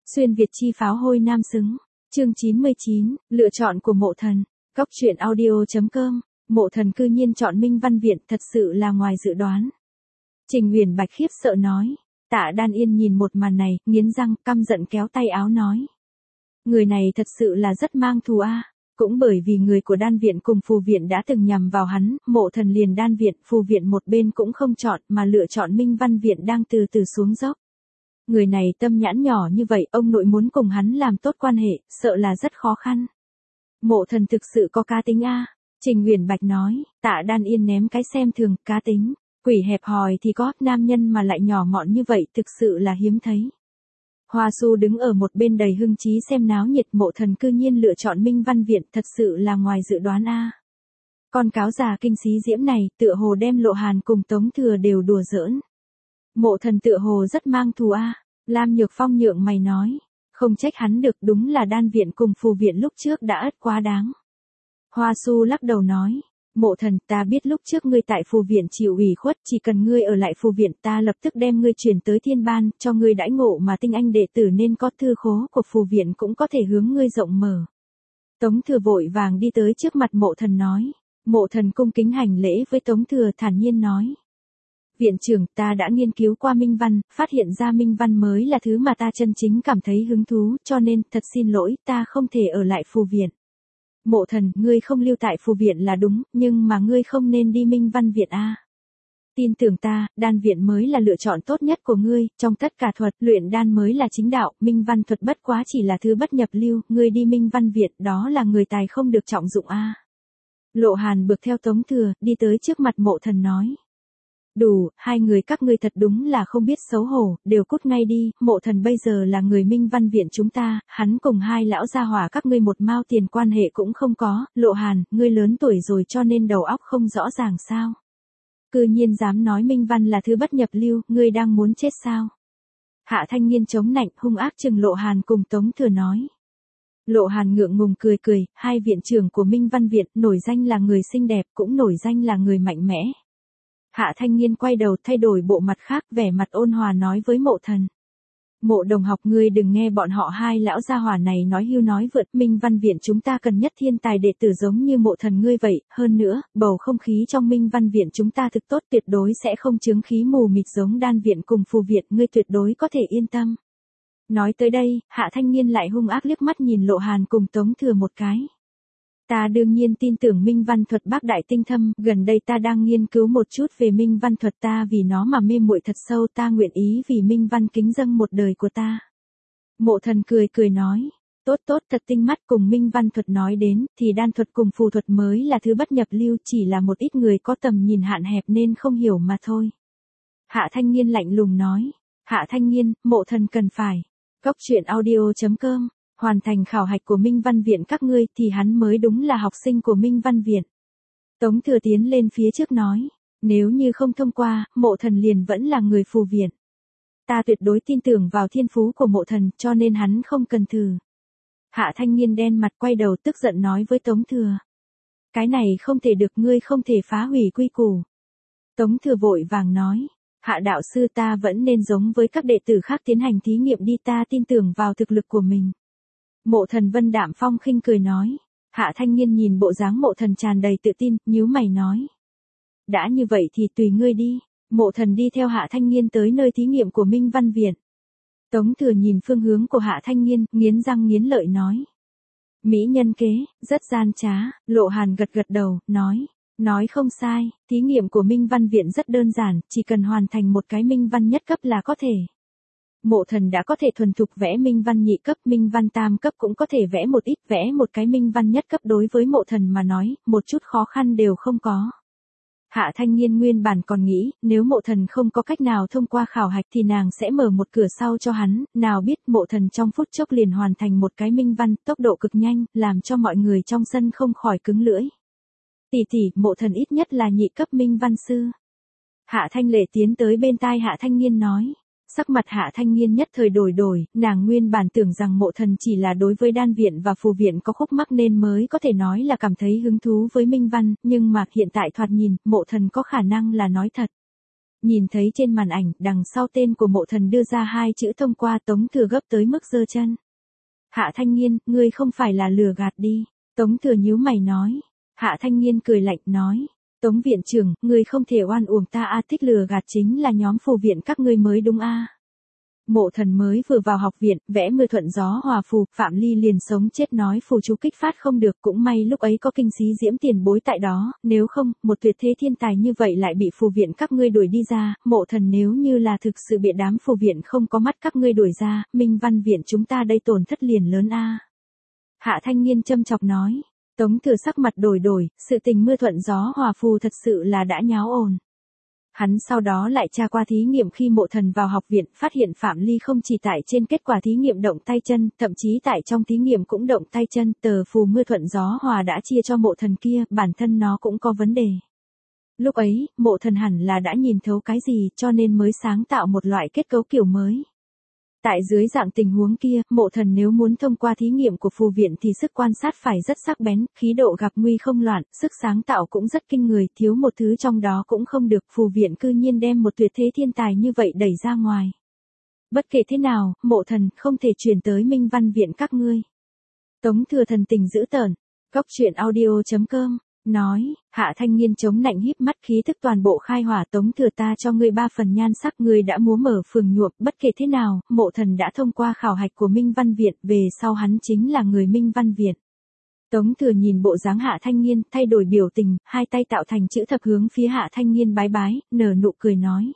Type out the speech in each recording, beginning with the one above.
Xuyên Việt chi pháo hôi nam xứng. Chương 99, lựa chọn của Mộ Thần. Cóc truyện audio.com. Mộ Thần cư nhiên chọn Minh Văn Viện, thật sự là ngoài dự đoán. Trình Uyển Bạch khiếp sợ nói. Tạ Đan Yên nhìn một màn này, nghiến răng, căm giận kéo tay áo nói. Người này thật sự là rất mang thù a. Cũng bởi vì người của Đan Viện cùng Phù Viện đã từng nhằm vào hắn, Mộ Thần liền Đan Viện, Phù Viện một bên cũng không chọn mà lựa chọn Minh Văn Viện đang từ từ xuống dốc. Người này tâm nhãn nhỏ như vậy, ông nội muốn cùng hắn làm tốt quan hệ, sợ là rất khó khăn. Mộ Thần thực sự có cá tính a. Trình Uyển Bạch nói. Tạ Đan Yên ném cái xem thường, cá tính, quỷ hẹp hòi thì có, nam nhân mà lại nhỏ mọn như vậy thực sự là hiếm thấy. Hoa Su đứng ở một bên đầy hưng trí xem náo nhiệt. Mộ Thần cư nhiên lựa chọn Minh Văn Viện, thật sự là ngoài dự đoán a. Con cáo già kinh xí diễm này, tựa hồ đem Lộ Hàn cùng Tống Thừa đều đùa giỡn. Mộ Thần tựa hồ rất mang thù a. Lam Nhược Phong nhượng mày nói. Không trách hắn được, đúng là Đan Viện cùng Phù Viện lúc trước đã ất quá đáng. Hoa Su lắc đầu nói. Mộ Thần, ta biết lúc trước ngươi tại Phù Viện chịu ủy khuất, chỉ cần ngươi ở lại Phù Viện ta lập tức đem ngươi chuyển tới Thiên Ban, cho ngươi đãi ngộ mà tinh anh đệ tử nên có, thư khố của Phù Viện cũng có thể hướng ngươi rộng mở. Tống Thừa vội vàng đi tới trước mặt Mộ Thần nói. Mộ Thần cung kính hành lễ với Tống Thừa, thản nhiên nói. Viện trưởng, ta đã nghiên cứu qua Minh Văn, phát hiện ra Minh Văn mới là thứ mà ta chân chính cảm thấy hứng thú, cho nên, thật xin lỗi, ta không thể ở lại Phù Viện. Mộ Thần, ngươi không lưu tại Phù Viện là đúng, nhưng mà ngươi không nên đi Minh Văn Viện a. Tin tưởng ta, Đan Viện mới là lựa chọn tốt nhất của ngươi, trong tất cả thuật, luyện đan mới là chính đạo, Minh Văn thuật bất quá chỉ là thứ bất nhập lưu, ngươi đi Minh Văn Viện, đó là người tài không được trọng dụng a. Lộ Hàn bước theo Tống Thừa, đi tới trước mặt Mộ Thần nói. Đủ, hai người các ngươi thật đúng là không biết xấu hổ, đều cút ngay đi. Mộ Thần bây giờ là người Minh Văn Viện chúng ta, hắn cùng hai lão gia hỏa các ngươi một mao tiền quan hệ cũng không có. Lộ Hàn, ngươi lớn tuổi rồi cho nên đầu óc không rõ ràng sao? Cư nhiên dám nói Minh Văn là thứ bất nhập lưu, ngươi đang muốn chết sao? Hạ Thanh Nghiên chống nạnh, hung ác trừng Lộ Hàn cùng Tống Thừa nói. Lộ Hàn ngượng ngùng cười cười, hai viện trưởng của Minh Văn Viện, nổi danh là người xinh đẹp, cũng nổi danh là người mạnh mẽ. Hạ Thanh Nghiên quay đầu thay đổi bộ mặt khác, vẻ mặt ôn hòa nói với Mộ Thần. Mộ đồng học, ngươi đừng nghe bọn họ hai lão gia hỏa này nói hưu nói vượt, Minh Văn Viện chúng ta cần nhất thiên tài đệ tử giống như Mộ Thần ngươi vậy, hơn nữa, bầu không khí trong Minh Văn Viện chúng ta thực tốt, tuyệt đối sẽ không chướng khí mù mịt giống Đan Viện cùng Phù Viện, ngươi tuyệt đối có thể yên tâm. Nói tới đây, Hạ Thanh Nghiên lại hung ác liếc mắt nhìn Lộ Hàn cùng Tống Thừa một cái. Ta đương nhiên tin tưởng Minh Văn thuật bác đại tinh thâm, gần đây ta đang nghiên cứu một chút về Minh Văn thuật, ta vì nó mà mê muội thật sâu, ta nguyện ý vì Minh Văn kính dâng một đời của ta. Mộ Thần cười cười nói, tốt tốt, thật tinh mắt. Cùng Minh Văn thuật nói đến, thì đan thuật cùng phù thuật mới là thứ bất nhập lưu, chỉ là một ít người có tầm nhìn hạn hẹp nên không hiểu mà thôi. Hạ Thanh Nghiên lạnh lùng nói, Hạ Thanh Nghiên, Mộ Thần cần phải. Cóc truyện audio.com. Hoàn thành khảo hạch của Minh Văn Viện các ngươi thì hắn mới đúng là học sinh của Minh Văn Viện. Tống Thừa tiến lên phía trước nói, nếu như không thông qua, Mộ Thần liền vẫn là người Phù Viện. Ta tuyệt đối tin tưởng vào thiên phú của Mộ Thần, cho nên hắn không cần thử. Hạ Thanh Nghiên đen mặt quay đầu tức giận nói với Tống Thừa. Cái này không thể được, ngươi không thể phá hủy quy củ. Tống Thừa vội vàng nói. Hạ đạo sư, ta vẫn nên giống với các đệ tử khác tiến hành thí nghiệm đi, ta tin tưởng vào thực lực của mình. Mộ Thần vân đạm phong khinh cười nói. Hạ Thanh Nghiên nhìn bộ dáng Mộ Thần tràn đầy tự tin, nhíu mày nói. Đã như vậy thì tùy ngươi đi. Mộ Thần đi theo Hạ Thanh Nghiên tới nơi thí nghiệm của Minh Văn Viện. Tống Thừa nhìn phương hướng của Hạ Thanh Nghiên, nghiến răng nghiến lợi nói. Mỹ nhân kế, rất gian trá. Lộ Hàn gật gật đầu, nói. Nói không sai, thí nghiệm của Minh Văn Viện rất đơn giản, chỉ cần hoàn thành một cái Minh Văn nhất cấp là có thể. Mộ Thần đã có thể thuần thục vẽ Minh Văn nhị cấp, Minh Văn tam cấp cũng có thể vẽ một ít, vẽ một cái Minh Văn nhất cấp đối với Mộ Thần mà nói, một chút khó khăn đều không có. Hạ Thanh Nghiên nguyên bản còn nghĩ, nếu Mộ Thần không có cách nào thông qua khảo hạch thì nàng sẽ mở một cửa sau cho hắn, nào biết Mộ Thần trong phút chốc liền hoàn thành một cái Minh Văn, tốc độ cực nhanh, làm cho mọi người trong sân không khỏi cứng lưỡi. Tỷ tỷ, Mộ Thần ít nhất là nhị cấp Minh Văn sư. Hạ Thanh Lệ tiến tới bên tai Hạ Thanh Nghiên nói. Sắc mặt Hạ Thanh Nghiên nhất thời đổi, nàng nguyên bản tưởng rằng Mộ Thần chỉ là đối với Đan Viện và Phù Viện có khúc mắc nên mới có thể nói là cảm thấy hứng thú với Minh Văn, nhưng mà hiện tại thoạt nhìn, Mộ Thần có khả năng là nói thật. Nhìn thấy trên màn ảnh, đằng sau tên của Mộ Thần đưa ra hai chữ thông qua, Tống Thừa gấp tới mức giơ chân. Hạ Thanh Nghiên, ngươi không phải là lừa gạt đi. Tống Thừa nhíu mày nói. Hạ Thanh Nghiên cười lạnh nói. Tống viện trưởng, ngươi không thể oan uổng ta a, thích lừa gạt chính là nhóm phù viện các ngươi mới đúng a. Mộ Thần mới vừa vào học viện, vẽ mưa thuận gió hòa phù, Phạm Ly liền sống chết nói phù chú kích phát không được, cũng may lúc ấy có kinh sĩ Diễm tiền bối tại đó, nếu không, một tuyệt thế thiên tài như vậy lại bị phù viện các ngươi đuổi đi ra, Mộ Thần nếu như là thực sự bị đám phù viện không có mắt các ngươi đuổi ra, Minh Văn viện chúng ta đây tổn thất liền lớn a. Hạ Thanh Nghiên châm chọc nói. Tống Thừa sắc mặt đổi, sự tình mưa thuận gió hòa phù thật sự là đã nháo ồn. Hắn sau đó lại tra qua thí nghiệm khi Mộ Thần vào học viện, phát hiện Phạm Ly không chỉ tại trên kết quả thí nghiệm động tay chân, thậm chí tại trong thí nghiệm cũng động tay chân, tờ phù mưa thuận gió hòa đã chia cho Mộ Thần kia, bản thân nó cũng có vấn đề. Lúc ấy, Mộ Thần hẳn là đã nhìn thấu cái gì, cho nên mới sáng tạo một loại kết cấu kiểu mới. Tại dưới dạng tình huống kia, Mộ Thần nếu muốn thông qua thí nghiệm của phù viện thì sức quan sát phải rất sắc bén, khí độ gặp nguy không loạn, sức sáng tạo cũng rất kinh người, thiếu một thứ trong đó cũng không được, phù viện cư nhiên đem một tuyệt thế thiên tài như vậy đẩy ra ngoài. Bất kể thế nào, Mộ Thần không thể truyền tới Minh Văn viện các ngươi. Tống Thừa thần tình dữ tợn. Góc truyện audio.com nói. Hạ Thanh Nghiên chống nạnh híp mắt, khí thức toàn bộ khai hỏa. Tống Thừa, ta cho ngươi 3 phần nhan sắc, ngươi đã múa mở phường nhuộm, bất kể thế nào, Mộ Thần đã thông qua khảo hạch của Minh Văn viện, về sau hắn chính là người Minh Văn viện. Tống Thừa nhìn bộ dáng Hạ Thanh Nghiên, thay đổi biểu tình, hai tay tạo thành chữ thập hướng phía Hạ Thanh Nghiên bái bái, nở nụ cười nói.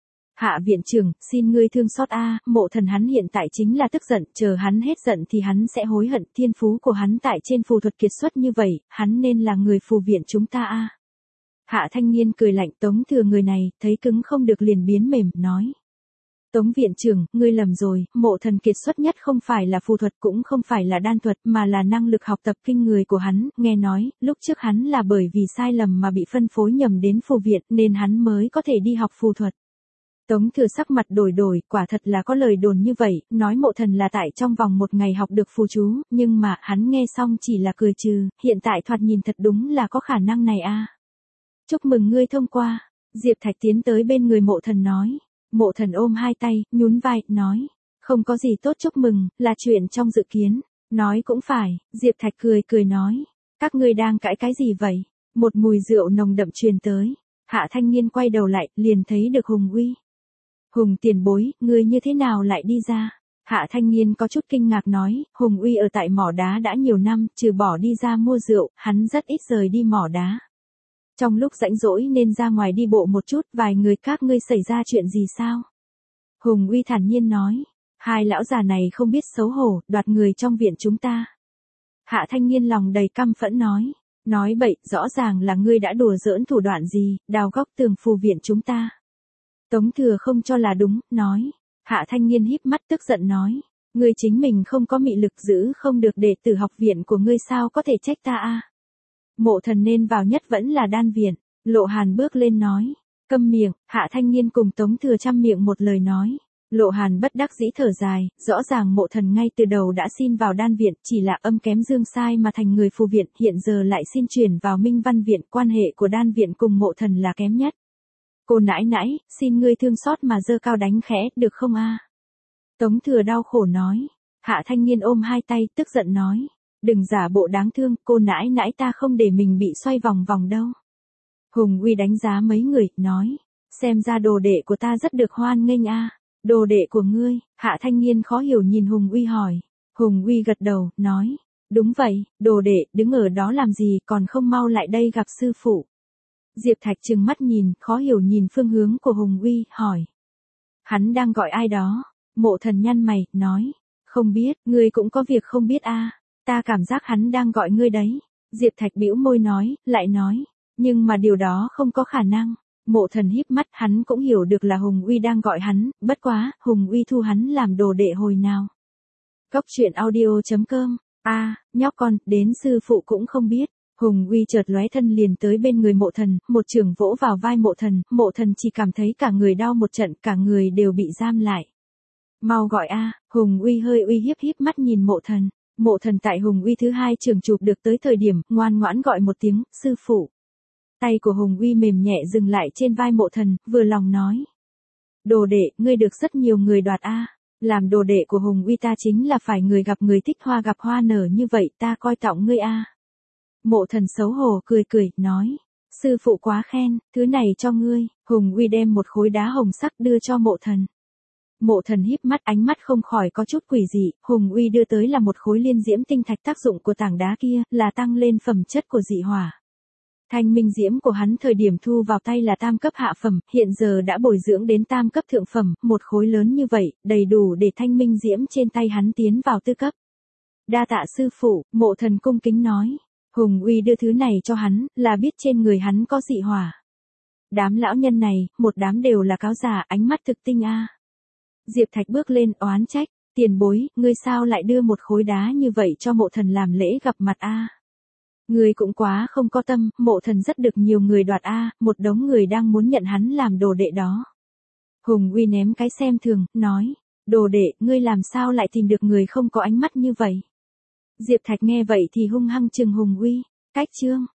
Hạ viện trưởng, xin ngươi thương xót a, Mộ Thần hắn hiện tại chính là tức giận, chờ hắn hết giận thì hắn sẽ hối hận, thiên phú của hắn tại trên phù thuật kiệt xuất như vậy, hắn nên là người phù viện chúng ta a. Hạ Thanh Nghiên cười lạnh. Tống Thừa người này, thấy cứng không được liền biến mềm, nói. Tống viện trưởng, ngươi lầm rồi, Mộ Thần kiệt xuất nhất không phải là phù thuật cũng không phải là đan thuật mà là năng lực học tập kinh người của hắn, nghe nói, lúc trước hắn là bởi vì sai lầm mà bị phân phối nhầm đến phù viện nên hắn mới có thể đi học phù thuật. Tống Thừa sắc mặt đổi, quả thật là có lời đồn như vậy, nói Mộ Thần là tại trong vòng một ngày học được phù chú, nhưng mà, hắn nghe xong chỉ là cười trừ, hiện tại thoạt nhìn thật đúng là có khả năng này a. Chúc mừng ngươi thông qua. Diệp Thạch tiến tới bên người Mộ Thần nói. Mộ Thần ôm hai tay, nhún vai, nói. Không có gì tốt chúc mừng, là chuyện trong dự kiến. Nói cũng phải, Diệp Thạch cười nói. Các ngươi đang cãi cái gì vậy? Một mùi rượu nồng đậm truyền tới. Hạ Thanh Nghiên quay đầu lại, liền thấy được Hùng Uy. Hùng tiền bối, ngươi như thế nào lại đi ra? Hạ Thanh Nghiên có chút kinh ngạc nói, Hùng Uy ở tại mỏ đá đã nhiều năm, trừ bỏ đi ra mua rượu, hắn rất ít rời đi mỏ đá. Trong lúc rảnh rỗi nên ra ngoài đi bộ một chút, vài người các ngươi xảy ra chuyện gì sao? Hùng Uy thản nhiên nói, hai lão già này không biết xấu hổ, đoạt người trong viện chúng ta. Hạ Thanh Nghiên lòng đầy căm phẫn nói bậy, rõ ràng là ngươi đã đùa giỡn thủ đoạn gì, đào góc tường phù viện chúng ta. Tống Thừa không cho là đúng, nói. Hạ Thanh Nghiên híp mắt tức giận nói. Ngươi chính mình không có mị lực giữ không được đệ tử học viện của ngươi sao có thể trách ta a? Mộ Thần nên vào nhất vẫn là đan viện. Lộ Hàn bước lên nói. Câm miệng. Hạ Thanh Nghiên cùng Tống Thừa chăm miệng một lời nói. Lộ Hàn bất đắc dĩ thở dài, rõ ràng Mộ Thần ngay từ đầu đã xin vào đan viện, chỉ là âm kém dương sai mà thành người phù viện, hiện giờ lại xin chuyển vào Minh Văn viện, quan hệ của đan viện cùng Mộ Thần là kém nhất. Cô nãi nãi, xin ngươi thương xót mà giơ cao đánh khẽ, được không a? Tống Thừa đau khổ nói. Hạ Thanh Nghiên ôm hai tay, tức giận nói. Đừng giả bộ đáng thương, cô nãi nãi ta không để mình bị xoay vòng vòng đâu. Hùng Uy đánh giá mấy người, nói. Xem ra đồ đệ của ta rất được hoan nghênh a. Đồ đệ của ngươi? Hạ Thanh Nghiên khó hiểu nhìn Hùng Uy hỏi. Hùng Uy gật đầu, nói. Đúng vậy, đồ đệ, đứng ở đó làm gì, còn không mau lại đây gặp sư phụ. Diệp Thạch trừng mắt nhìn, khó hiểu nhìn phương hướng của Hùng Uy, hỏi. Hắn đang gọi ai đó? Mộ Thần nhăn mày, nói. Không biết, ngươi cũng có việc không biết a. Ta cảm giác hắn đang gọi ngươi đấy. Diệp Thạch bĩu môi nói, lại nói. Nhưng mà điều đó không có khả năng. Mộ Thần híp mắt, hắn cũng hiểu được là Hùng Uy đang gọi hắn, bất quá, Hùng Uy thu hắn làm đồ đệ hồi nào. Góc truyện audio.com. Nhóc con, đến sư phụ cũng không biết. Hùng Uy chợt lóe thân liền tới bên người Mộ Thần, một chưởng vỗ vào vai Mộ Thần chỉ cảm thấy cả người đau một trận, cả người đều bị giam lại. Mau gọi a. Hùng Uy hơi uy hiếp mắt nhìn Mộ Thần. Mộ Thần tại Hùng Uy thứ hai chưởng chụp được tới thời điểm, ngoan ngoãn gọi một tiếng, sư phụ. Tay của Hùng Uy mềm nhẹ dừng lại trên vai Mộ Thần, vừa lòng nói. Đồ đệ, ngươi được rất nhiều người đoạt a. Làm đồ đệ của Hùng Uy ta chính là phải người gặp người thích hoa gặp hoa nở như vậy, ta coi trọng ngươi a. Mộ Thần xấu hổ cười cười, nói. Sư phụ quá khen, thứ này cho ngươi. Hùng Uy đem một khối đá hồng sắc đưa cho Mộ Thần. Mộ Thần híp mắt, ánh mắt không khỏi có chút quỷ dị. Hùng Uy đưa tới là một khối liên diễm tinh thạch, tác dụng của tảng đá kia là tăng lên phẩm chất của dị hỏa. Thanh minh diễm của hắn thời điểm thu vào tay là tam cấp hạ phẩm, hiện giờ đã bồi dưỡng đến tam cấp thượng phẩm, một khối lớn như vậy, đầy đủ để thanh minh diễm trên tay hắn tiến vào tư cấp. Đa tạ sư phụ, Mộ Thần cung kính nói. Hùng Uy đưa thứ này cho hắn, là biết trên người hắn có dị hỏa. Đám lão nhân này, một đám đều là cáo giả, ánh mắt thực tinh a. Diệp Thạch bước lên oán trách, tiền bối, ngươi sao lại đưa một khối đá như vậy cho Mộ Thần làm lễ gặp mặt a? Ngươi cũng quá không có tâm, Mộ Thần rất được nhiều người đoạt a, một đống người đang muốn nhận hắn làm đồ đệ đó. Hùng Uy ném cái xem thường, nói, đồ đệ, ngươi làm sao lại tìm được người không có ánh mắt như vậy? Diệp Thạch nghe vậy thì hung hăng chừng Hùng Uy, cách chương.